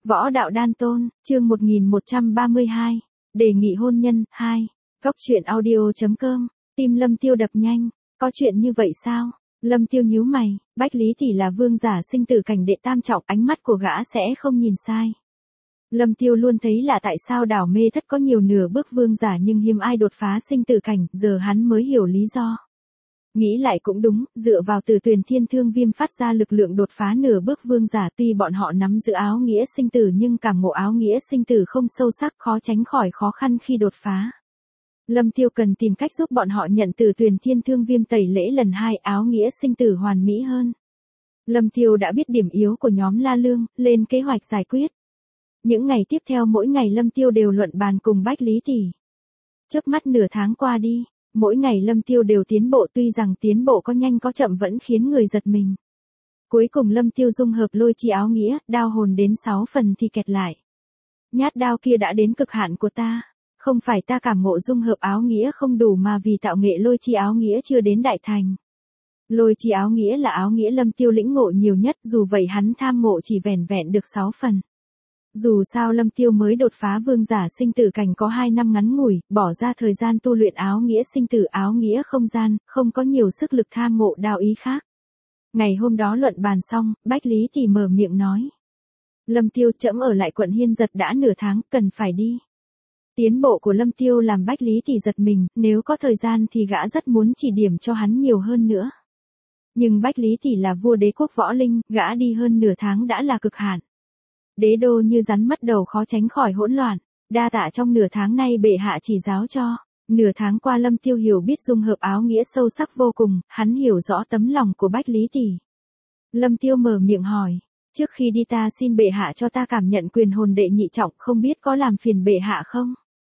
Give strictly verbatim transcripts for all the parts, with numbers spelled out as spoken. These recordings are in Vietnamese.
Võ đạo đan tôn, chương một nghìn một trăm ba mươi hai. Đề nghị hôn nhân, hai. Góc truyện audio.com. Tim Lâm Tiêu đập nhanh. Có chuyện như vậy sao? Lâm Tiêu nhíu mày, Bách Lý Tỷ là vương giả sinh tử cảnh đệ tam trọng, ánh mắt của gã sẽ không nhìn sai. Lâm Tiêu luôn thấy là tại sao đảo mê thất có nhiều nửa bước vương giả nhưng hiếm ai đột phá sinh tử cảnh, giờ hắn mới hiểu lý do. Nghĩ lại cũng đúng, dựa vào Từ Tuyền Thiên Thương Viêm phát ra lực lượng đột phá nửa bước vương giả, tuy bọn họ nắm giữ áo nghĩa sinh tử nhưng cảm ngộ áo nghĩa sinh tử không sâu sắc, khó tránh khỏi khó khăn khi đột phá. Lâm Tiêu cần tìm cách giúp bọn họ nhận Từ Tuyền Thiên Thương Viêm tẩy lễ lần hai, áo nghĩa sinh tử hoàn mỹ hơn. Lâm Tiêu đã biết điểm yếu của nhóm La Lương, lên kế hoạch giải quyết. Những ngày tiếp theo mỗi ngày Lâm Tiêu đều luận bàn cùng Bách Lý Tỷ. Chớp mắt nửa tháng qua đi. Mỗi ngày Lâm Tiêu đều tiến bộ, tuy rằng tiến bộ có nhanh có chậm vẫn khiến người giật mình. Cuối cùng Lâm Tiêu dung hợp lôi chi áo nghĩa, đao hồn đến sáu phần thì kẹt lại. Nhát đao kia đã đến cực hạn của ta. Không phải ta cảm ngộ dung hợp áo nghĩa không đủ mà vì tạo nghệ lôi chi áo nghĩa chưa đến đại thành. Lôi chi áo nghĩa là áo nghĩa Lâm Tiêu lĩnh ngộ nhiều nhất, dù vậy hắn tham ngộ chỉ vẻn vẹn được sáu phần. Dù sao Lâm Tiêu mới đột phá vương giả sinh tử cảnh có hai năm ngắn ngủi, bỏ ra thời gian tu luyện áo nghĩa sinh tử áo nghĩa không gian, không có nhiều sức lực tham ngộ đạo ý khác. Ngày hôm đó luận bàn xong, Bách Lý thì mở miệng nói. Lâm Tiêu, trẫm ở lại quận Hiên Giật đã nửa tháng, cần phải đi. Tiến bộ của Lâm Tiêu làm Bách Lý thì giật mình, nếu có thời gian thì gã rất muốn chỉ điểm cho hắn nhiều hơn nữa. Nhưng Bách Lý thì là vua đế quốc võ linh, gã đi hơn nửa tháng đã là cực hạn. Đế đô như rắn mất đầu, khó tránh khỏi hỗn loạn. Đa tạ trong nửa tháng nay bệ hạ chỉ giáo cho. Nửa tháng qua Lâm Tiêu hiểu biết dung hợp áo nghĩa sâu sắc vô cùng, hắn hiểu rõ tấm lòng của Bách Lý Tỷ. Lâm Tiêu mở miệng hỏi, trước khi đi ta xin bệ hạ cho ta cảm nhận quyền hồn đệ nhị trọng, không biết có làm phiền bệ hạ không?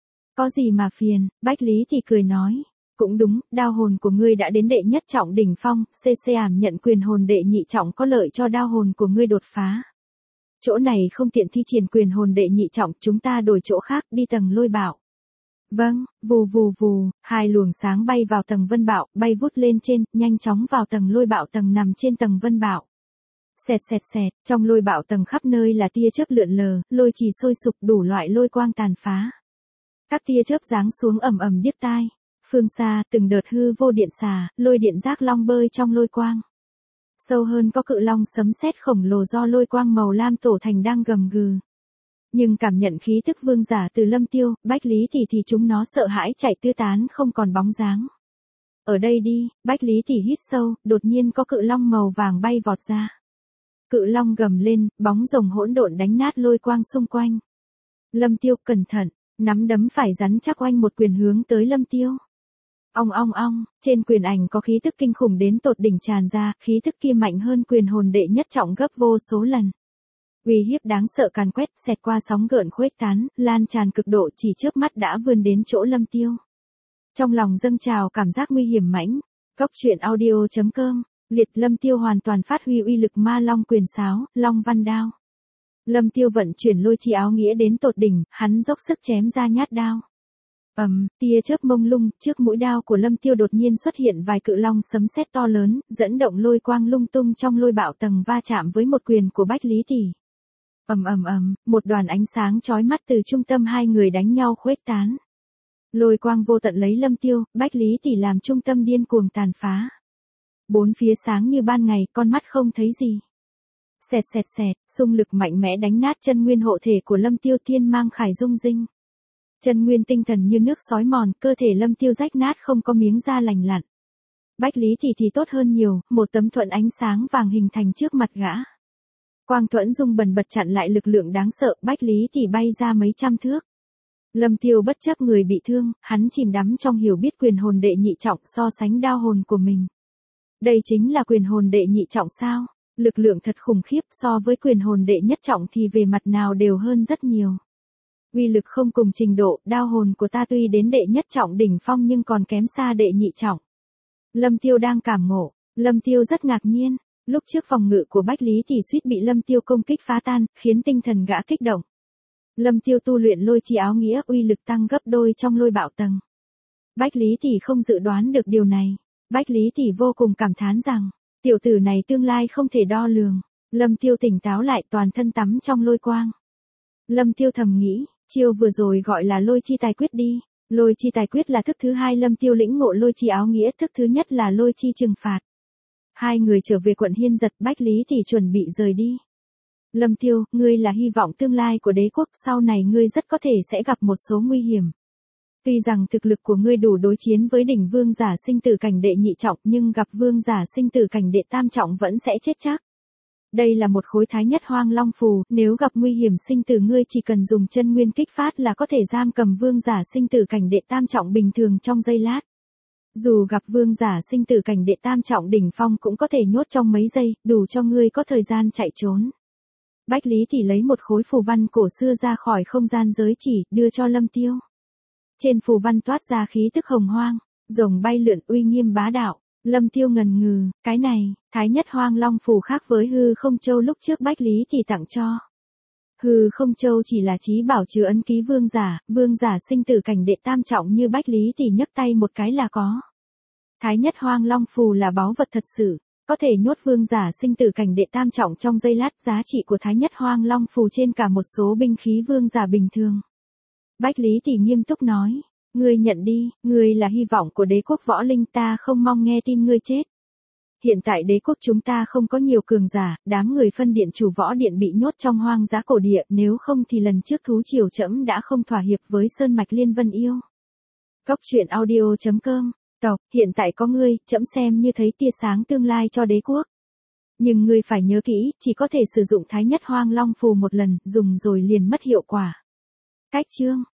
Có gì mà phiền, Bách Lý Tỷ cười nói. Cũng đúng, đao hồn của ngươi đã đến đệ nhất trọng đỉnh phong, xê xê ảm nhận quyền hồn đệ nhị trọng có lợi cho đao hồn của ngươi đột phá. Chỗ này không tiện thi triển quyền hồn đệ nhị trọng, chúng ta đổi chỗ khác, đi tầng lôi bạo. Vâng, vù vù vù, hai luồng sáng bay vào tầng vân bạo, bay vút lên trên, nhanh chóng vào tầng lôi bạo tầng nằm trên tầng vân bạo. Xẹt xẹt xẹt, trong lôi bạo tầng khắp nơi là tia chớp lượn lờ, lôi trì sôi sục, đủ loại lôi quang tàn phá. Các tia chớp giáng xuống ầm ầm điếc tai. Phương xa, từng đợt hư vô điện xà, lôi điện giác long bơi trong lôi quang. Sâu hơn có cự long sấm sét khổng lồ do lôi quang màu lam tổ thành đang gầm gừ. Nhưng cảm nhận khí tức vương giả từ Lâm Tiêu, Bách Lý thì thì chúng nó sợ hãi chạy tứ tán không còn bóng dáng. Ở đây đi, Bách Lý thì hít sâu, đột nhiên có cự long màu vàng bay vọt ra. Cự long gầm lên, bóng rồng hỗn độn đánh nát lôi quang xung quanh. Lâm Tiêu cẩn thận, nắm đấm phải rắn chắc oanh một quyền hướng tới Lâm Tiêu. Ong ong ong, trên quyền ảnh có khí tức kinh khủng đến tột đỉnh tràn ra, khí tức kia mạnh hơn quyền hồn đệ nhất trọng gấp vô số lần. Uy hiếp đáng sợ càn quét, xẹt qua sóng gợn khuếch tán, lan tràn cực độ, chỉ chớp mắt đã vươn đến chỗ Lâm Tiêu. Trong lòng dâng trào cảm giác nguy hiểm mãnh. Góc truyện audio.com, liệt Lâm Tiêu hoàn toàn phát huy uy lực ma long quyền sáo, long văn đao. Lâm Tiêu vận chuyển lôi chi áo nghĩa đến tột đỉnh, hắn dốc sức chém ra nhát đao. Ầm, um, tia chớp mông lung, trước mũi đao của Lâm Tiêu đột nhiên xuất hiện vài cự long sấm sét to lớn, dẫn động lôi quang lung tung trong lôi bạo tầng va chạm với một quyền của Bách Lý Tỷ. Ầm ầm ầm, một đoàn ánh sáng chói mắt từ trung tâm hai người đánh nhau khuếch tán. Lôi quang vô tận lấy Lâm Tiêu, Bách Lý Tỷ làm trung tâm điên cuồng tàn phá. Bốn phía sáng như ban ngày, con mắt không thấy gì. Xẹt xẹt xẹt, xung lực mạnh mẽ đánh nát chân nguyên hộ thể của Lâm Tiêu, thiên mang khải dung dinh. Chân nguyên tinh thần như nước xói mòn, cơ thể Lâm Tiêu rách nát không có miếng da lành lặn. Bách Lý thì thì tốt hơn nhiều, một tấm thuẫn ánh sáng vàng hình thành trước mặt gã. Quang thuẫn dung bần bật chặn lại lực lượng đáng sợ, Bách Lý thì bay ra mấy trăm thước. Lâm Tiêu bất chấp người bị thương, hắn chìm đắm trong hiểu biết quyền hồn đệ nhị trọng so sánh đao hồn của mình. Đây chính là quyền hồn đệ nhị trọng sao? Lực lượng thật khủng khiếp, so với quyền hồn đệ nhất trọng thì về mặt nào đều hơn rất nhiều. Uy lực không cùng trình độ, đao hồn của ta tuy đến đệ nhất trọng đỉnh phong nhưng còn kém xa đệ nhị trọng. Lâm Tiêu đang cảm ngộ, Lâm Tiêu rất ngạc nhiên, lúc trước phòng ngự của Bách Lý thì suýt bị Lâm Tiêu công kích phá tan, khiến tinh thần gã kích động. Lâm Tiêu tu luyện lôi chi áo nghĩa, uy lực tăng gấp đôi trong lôi bạo tầng. Bách Lý thì không dự đoán được điều này, Bách Lý thì vô cùng cảm thán rằng, tiểu tử này tương lai không thể đo lường. Lâm Tiêu tỉnh táo lại, toàn thân tắm trong lôi quang. Lâm Tiêu thầm nghĩ, chiêu vừa rồi gọi là lôi chi tài quyết đi. Lôi chi tài quyết là thức thứ hai Lâm Tiêu lĩnh ngộ lôi chi áo nghĩa, thức thứ nhất là lôi chi trừng phạt. Hai người trở về quận Hiên Giật, Bách Lý thì chuẩn bị rời đi. Lâm Tiêu, ngươi là hy vọng tương lai của đế quốc, sau này ngươi rất có thể sẽ gặp một số nguy hiểm. Tuy rằng thực lực của ngươi đủ đối chiến với đỉnh vương giả sinh tử cảnh đệ nhị trọng, nhưng gặp vương giả sinh tử cảnh đệ tam trọng vẫn sẽ chết chắc. Đây là một khối thái nhất hoang long phù, nếu gặp nguy hiểm sinh tử ngươi chỉ cần dùng chân nguyên kích phát là có thể giam cầm vương giả sinh tử cảnh đệ tam trọng bình thường trong giây lát. Dù gặp vương giả sinh tử cảnh đệ tam trọng đỉnh phong cũng có thể nhốt trong mấy giây, đủ cho ngươi có thời gian chạy trốn. Bách Lý thì lấy một khối phù văn cổ xưa ra khỏi không gian giới chỉ, đưa cho Lâm Tiêu. Trên phù văn toát ra khí tức hồng hoang, rồng bay lượn uy nghiêm bá đạo. Lâm Tiêu ngần ngừ, cái này, thái nhất hoang long phù khác với hư không châu lúc trước Bách Lý thì tặng cho. Hư không châu chỉ là chí bảo chứa ấn ký vương giả, vương giả sinh tử cảnh đệ tam trọng như Bách Lý thì nhấc tay một cái là có. Thái nhất hoang long phù là báu vật thật sự, có thể nhốt vương giả sinh tử cảnh đệ tam trọng trong giây lát, giá trị của thái nhất hoang long phù trên cả một số binh khí vương giả bình thường. Bách Lý thì nghiêm túc nói, ngươi nhận đi, ngươi là hy vọng của đế quốc võ linh, ta không mong nghe tin ngươi chết. Hiện tại đế quốc chúng ta không có nhiều cường giả, đám người phân điện chủ võ điện bị nhốt trong hoang dã cổ địa, nếu không thì lần trước thú triều trẫm đã không thỏa hiệp với Sơn Mạch Liên Vân Yêu. Góc truyện audio chấm com, tộc, hiện tại có ngươi, trẫm xem như thấy tia sáng tương lai cho đế quốc. Nhưng ngươi phải nhớ kỹ, chỉ có thể sử dụng thái nhất hoang long phù một lần, dùng rồi liền mất hiệu quả. Cách chương